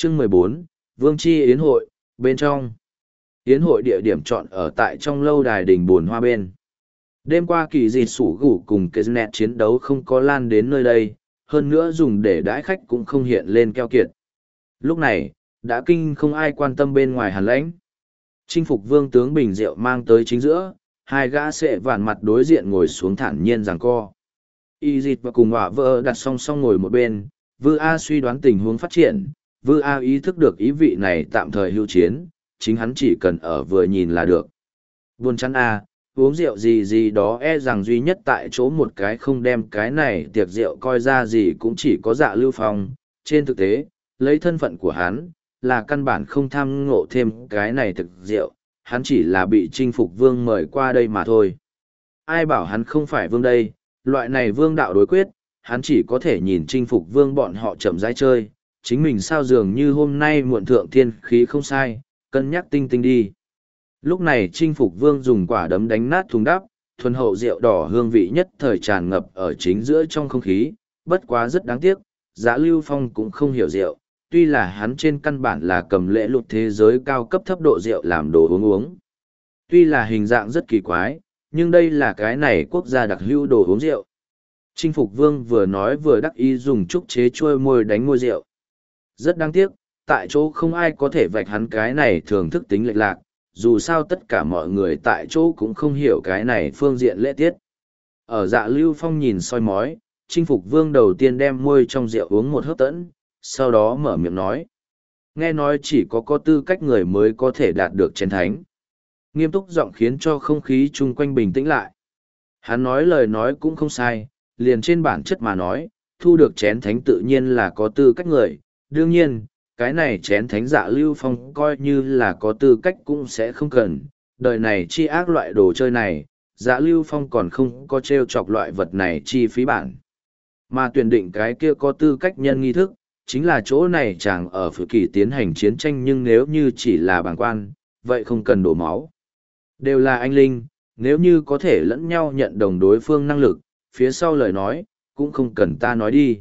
Chương 14, Vương Chi Yến hội, bên trong. Yến hội địa điểm chọn ở tại trong lâu đài đình Buồn Hoa bên. Đêm qua kỳ dịch sủ gủ cùng cái nẹt chiến đấu không có lan đến nơi đây, hơn nữa dùng để đãi khách cũng không hiện lên keo kiệt. Lúc này, đã kinh không ai quan tâm bên ngoài Hàn Lãnh. Chinh phục vương tướng bình rượu mang tới chính giữa, hai gã sệ vạn mặt đối diện ngồi xuống thản nhiên giằng co. Y dịch và cùng họa vợ đặt song song ngồi một bên, Vư A suy đoán tình huống phát triển, Vư A ý thức được ý vị này tạm thời hưu chiến, chính hắn chỉ cần ở vừa nhìn là được. Buồn chán A, uống rượu gì gì đó e rằng duy nhất tại chỗ một cái không đem cái này tiệc rượu coi ra gì cũng chỉ có Dạ Lưu Phong. Trên thực tế, lấy thân phận của hắn, là căn bản không tham ngộ thêm cái này thực rượu, hắn chỉ là bị chinh phục vương mời qua đây mà thôi. Ai bảo hắn không phải vương đây, loại này vương đạo đối quyết, hắn chỉ có thể nhìn chinh phục vương bọn họ chậm rãi chơi, chính mình sao dường như hôm nay muộn thượng thiên khí không sai, cân nhắc tinh tinh đi. Lúc này chinh phục vương dùng quả đấm đánh nát thùng đắp, thuần hậu rượu đỏ hương vị nhất thời tràn ngập ở chính giữa trong không khí, bất quá rất đáng tiếc, Dạ Lưu Phong cũng không hiểu rượu, tuy là hắn trên căn bản là cầm lễ lục thế giới cao cấp thấp độ rượu làm đồ uống. Tuy là hình dạng rất kỳ quái, nhưng đây là cái này quốc gia đặc hữu đồ uống rượu. Chinh phục vương vừa nói vừa đắc ý dùng trúc chế trôi môi đánh môi rượu. Rất đáng tiếc, tại chỗ không ai có thể vạch hắn cái này thường thức tính lệch lạc, dù sao tất cả mọi người tại chỗ cũng không hiểu cái này phương diện lễ tiết. Ở Dạ Lưu Phong nhìn soi mói, chinh phục vương đầu tiên đem môi trong rượu uống một hớp tẫn, sau đó mở miệng nói. Nghe nói chỉ có tư cách người mới có thể đạt được chén thánh. Nghiêm túc giọng khiến cho không khí chung quanh bình tĩnh lại. Hắn nói lời nói cũng không sai, liền trên bản chất mà nói, thu được chén thánh tự nhiên là có tư cách người. Đương nhiên, cái này chén thánh Dạ Lưu Phong coi như là có tư cách cũng sẽ không cần. Đời này chi ác loại đồ chơi này, Dạ Lưu Phong còn không có trêu chọc loại vật này chi phí bản. Mà tuyển định cái kia có tư cách nhân nghi thức, chính là chỗ này chàng ở Phự Kỳ tiến hành chiến tranh, nhưng nếu như chỉ là bàng quan, vậy không cần đổ máu. Đều là anh linh, nếu như có thể lẫn nhau nhận đồng đối phương năng lực, phía sau lời nói, cũng không cần ta nói đi.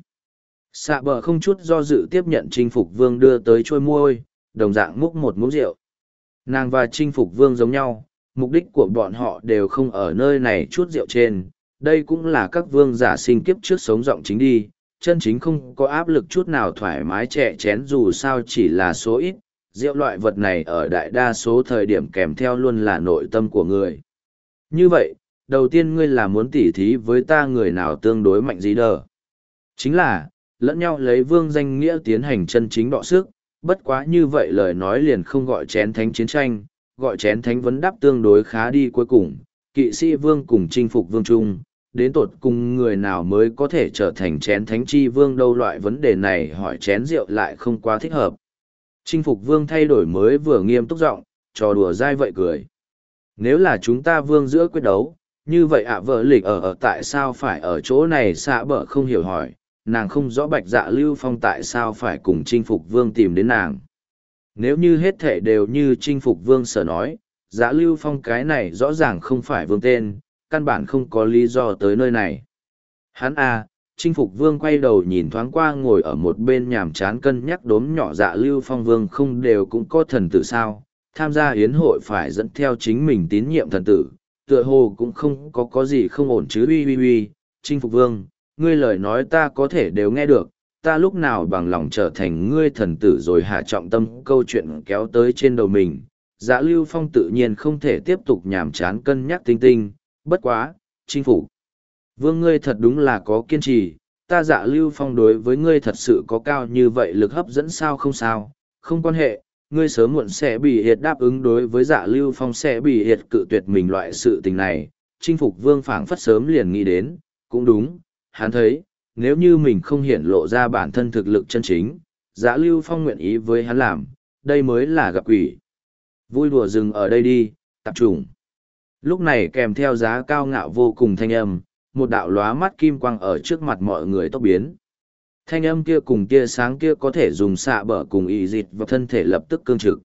Xạ bờ không chút do dự tiếp nhận chinh phục vương đưa tới trôi môi, đồng dạng múc một muỗng rượu. Nàng và chinh phục vương giống nhau, mục đích của bọn họ đều không ở nơi này chút rượu trên, đây cũng là các vương giả sinh kiếp trước sống rộng chính đi, chân chính không có áp lực chút nào thoải mái trẻ chén dù sao chỉ là số ít, rượu loại vật này ở đại đa số thời điểm kèm theo luôn là nội tâm của người. Như vậy, đầu tiên ngươi là muốn tỉ thí với ta người nào tương đối mạnh gì đờ. Chính là, lẫn nhau lấy vương danh nghĩa tiến hành chân chính đọ sức, bất quá như vậy lời nói liền không gọi chén thánh chiến tranh, gọi chén thánh vấn đáp tương đối khá đi cuối cùng, kỵ sĩ vương cùng chinh phục vương trung, đến tột cùng người nào mới có thể trở thành chén thánh chi vương đâu, loại vấn đề này hỏi chén rượu lại không quá thích hợp. Chinh phục vương thay đổi mới vừa nghiêm túc giọng, trò đùa dai vậy cười. Nếu là chúng ta vương giữa quyết đấu, như vậy vợ lịch ở tại sao phải ở chỗ này, xạ bờ không hiểu hỏi, nàng không rõ bạch Dạ Lưu Phong tại sao phải cùng chinh phục vương tìm đến nàng. Nếu như hết thể đều như chinh phục vương sở nói, Dạ Lưu Phong cái này rõ ràng không phải vương tên, căn bản không có lý do tới nơi này. Hắn chinh phục vương quay đầu nhìn thoáng qua ngồi ở một bên nhàm chán cân nhắc đốm nhỏ Dạ Lưu Phong vương không đều cũng có thần tử sao, tham gia yến hội phải dẫn theo chính mình tín nhiệm thần tử, tựa hồ cũng không có gì không ổn chứ. Uy, chinh phục vương, ngươi lời nói ta có thể đều nghe được, ta lúc nào bằng lòng trở thành ngươi thần tử rồi hạ trọng tâm câu chuyện kéo tới trên đầu mình. Dạ Lưu Phong tự nhiên không thể tiếp tục nhàm chán cân nhắc tinh tinh, bất quá, chinh phục vương ngươi thật đúng là có kiên trì, ta Dạ Lưu Phong đối với ngươi thật sự có cao như vậy lực hấp dẫn sao? Không sao, không quan hệ, ngươi sớm muộn sẽ bị hiệt đáp ứng đối với Dạ Lưu Phong sẽ bị hiệt cự tuyệt mình loại sự tình này, chinh phục vương phảng phất sớm liền nghĩ đến, cũng đúng, hắn thấy, nếu như mình không hiển lộ ra bản thân thực lực chân chính, Dạ Lưu Phong nguyện ý với hắn làm, đây mới là gặp quỷ. Vui đùa dừng ở đây đi, tạp trùng. Lúc này kèm theo giá cao ngạo vô cùng thanh âm, một đạo lóa mắt kim quang ở trước mặt mọi người tốc biến. Thanh âm kia cùng tia sáng kia có thể dùng xạ bờ cùng y dịch và thân thể lập tức cương trực.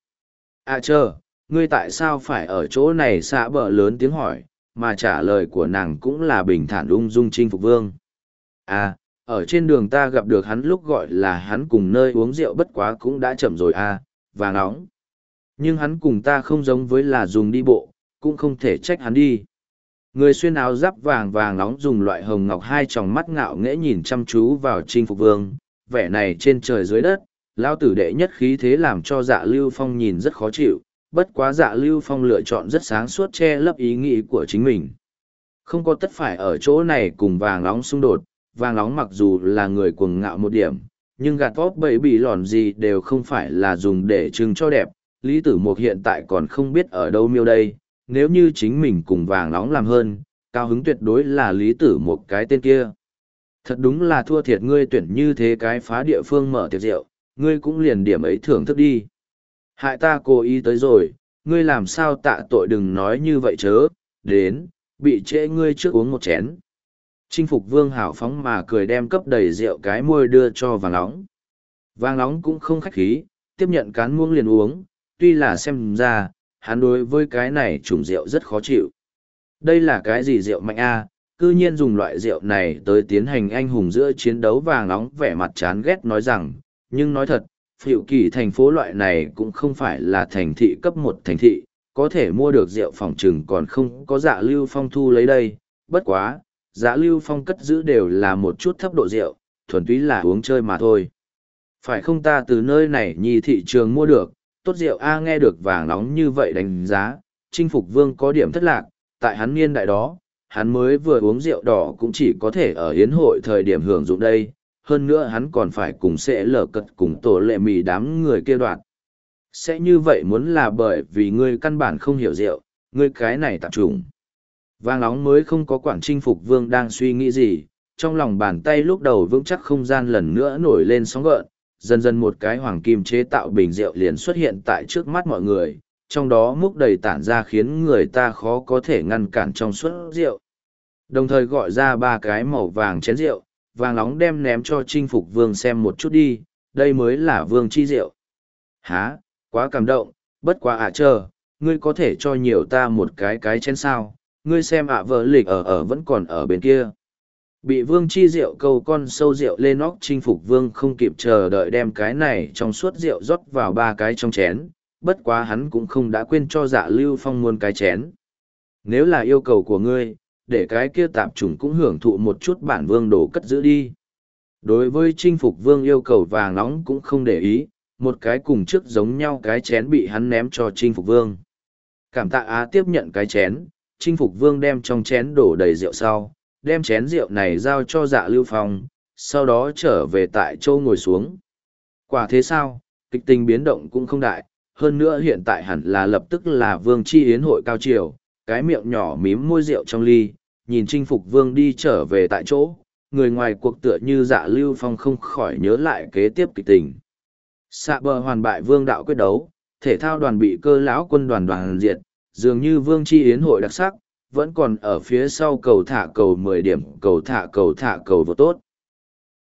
Ngươi tại sao phải ở chỗ này? Xạ bờ lớn tiếng hỏi, mà trả lời của nàng cũng là bình thản ung dung chinh phục vương. Ở trên đường ta gặp được hắn lúc gọi là hắn cùng nơi uống rượu bất quá cũng đã chậm rồi à, vàng nóng. Nhưng hắn cùng ta không giống với là dùng đi bộ, cũng không thể trách hắn đi. Người xuyên áo giáp vàng vàng nóng dùng loại hồng ngọc hai tròng mắt ngạo nghễ nhìn chăm chú vào Chinh Phục Vương, vẻ này trên trời dưới đất, lao tử đệ nhất khí thế làm cho Dạ Lưu Phong nhìn rất khó chịu, bất quá Dạ Lưu Phong lựa chọn rất sáng suốt che lấp ý nghĩ của chính mình. Không có tất phải ở chỗ này cùng vàng nóng xung đột, vàng nóng mặc dù là người cuồng ngạo một điểm, nhưng gạt vóc bậy bị lòn gì đều không phải là dùng để trưng cho đẹp. Lý Tử Mục hiện tại còn không biết ở đâu miêu đây, nếu như chính mình cùng vàng nóng làm hơn, cao hứng tuyệt đối là Lý Tử Mục cái tên kia. Thật đúng là thua thiệt ngươi tuyển như thế cái phá địa phương mở tiệc rượu, ngươi cũng liền điểm ấy thưởng thức đi. Hại ta cố ý tới rồi, ngươi làm sao tạ tội đừng nói như vậy chớ, đến, bị trễ ngươi trước uống một chén. Chinh Phục Vương hào phóng mà cười đem cấp đầy rượu cái môi đưa cho vàng nóng. Vàng nóng cũng không khách khí, tiếp nhận cán muỗng liền uống, tuy là xem ra, hắn đối với cái này chủng rượu rất khó chịu. Đây là cái gì rượu mạnh a? Cư nhiên dùng loại rượu này tới tiến hành anh hùng giữa chiến đấu. Vàng nóng vẻ mặt chán ghét nói rằng, nhưng nói thật, Phiệu Kỳ thành phố loại này cũng không phải là thành thị cấp một thành thị, có thể mua được rượu phòng trừng còn không có Dạ Lưu Phong thu lấy đây, bất quá, Dạ Lưu Phong cất giữ đều là một chút thấp độ rượu, thuần túy là uống chơi mà thôi. Phải không ta từ nơi này nhì thị trường mua được, tốt rượu a. Nghe được vàng nóng như vậy đánh giá, Chinh Phục Vương có điểm thất lạc, tại hắn niên đại đó, hắn mới vừa uống rượu đỏ cũng chỉ có thể ở yến hội thời điểm hưởng dụng đây, hơn nữa hắn còn phải cùng sẽ lở cật cùng tổ lệ mì đám người kia đoạt. Sẽ như vậy muốn là bởi vì ngươi căn bản không hiểu rượu, ngươi cái này tạp trùng. Vàng nóng mới không có quản Chinh Phục Vương đang suy nghĩ gì, trong lòng bàn tay lúc đầu vững chắc không gian lần nữa nổi lên sóng gợn, dần dần một cái hoàng kim chế tạo bình rượu liền xuất hiện tại trước mắt mọi người, trong đó múc đầy tản ra khiến người ta khó có thể ngăn cản trong suốt rượu. Đồng thời gọi ra ba cái màu vàng chén rượu, vàng nóng đem ném cho Chinh Phục Vương xem một chút đi, đây mới là vương chi rượu. Hả, quá cảm động, bất quá chờ, ngươi có thể cho nhiều ta một cái chén sao, ngươi xem vợ lịch ở vẫn còn ở bên kia. Bị vương chi rượu câu con sâu rượu lên óc Chinh Phục Vương không kịp chờ đợi đem cái này trong suốt rượu rót vào ba cái trong chén, bất quá hắn cũng không đã quên cho Dạ Lưu Phong muôn cái chén. Nếu là yêu cầu của ngươi, để cái kia tạp chủng cũng hưởng thụ một chút bản vương đồ cất giữ đi. Đối với Chinh Phục Vương yêu cầu vàng nóng cũng không để ý, một cái cùng trước giống nhau cái chén bị hắn ném cho Chinh Phục Vương. Cảm tạ Á tiếp nhận cái chén, Chinh Phục Vương đem trong chén đổ đầy rượu sau, đem chén rượu này giao cho Dạ Lưu Phong, sau đó trở về tại châu ngồi xuống. Quả thế sao, kịch tình biến động cũng không đại, hơn nữa hiện tại hẳn là lập tức là Vương chi yến hội cao triều, cái miệng nhỏ mím môi rượu trong ly, nhìn Chinh Phục Vương đi trở về tại chỗ, người ngoài cuộc tựa như Dạ Lưu Phong không khỏi nhớ lại kế tiếp kịch tình. Xạ bờ hoàn bại vương đạo quyết đấu, thể thao đoàn bị Cơ lão quân đoàn diệt, dường như Vương chi yến hội đặc sắc, vẫn còn ở phía sau cầu thả cầu 10 điểm, cầu thả cầu vô tốt.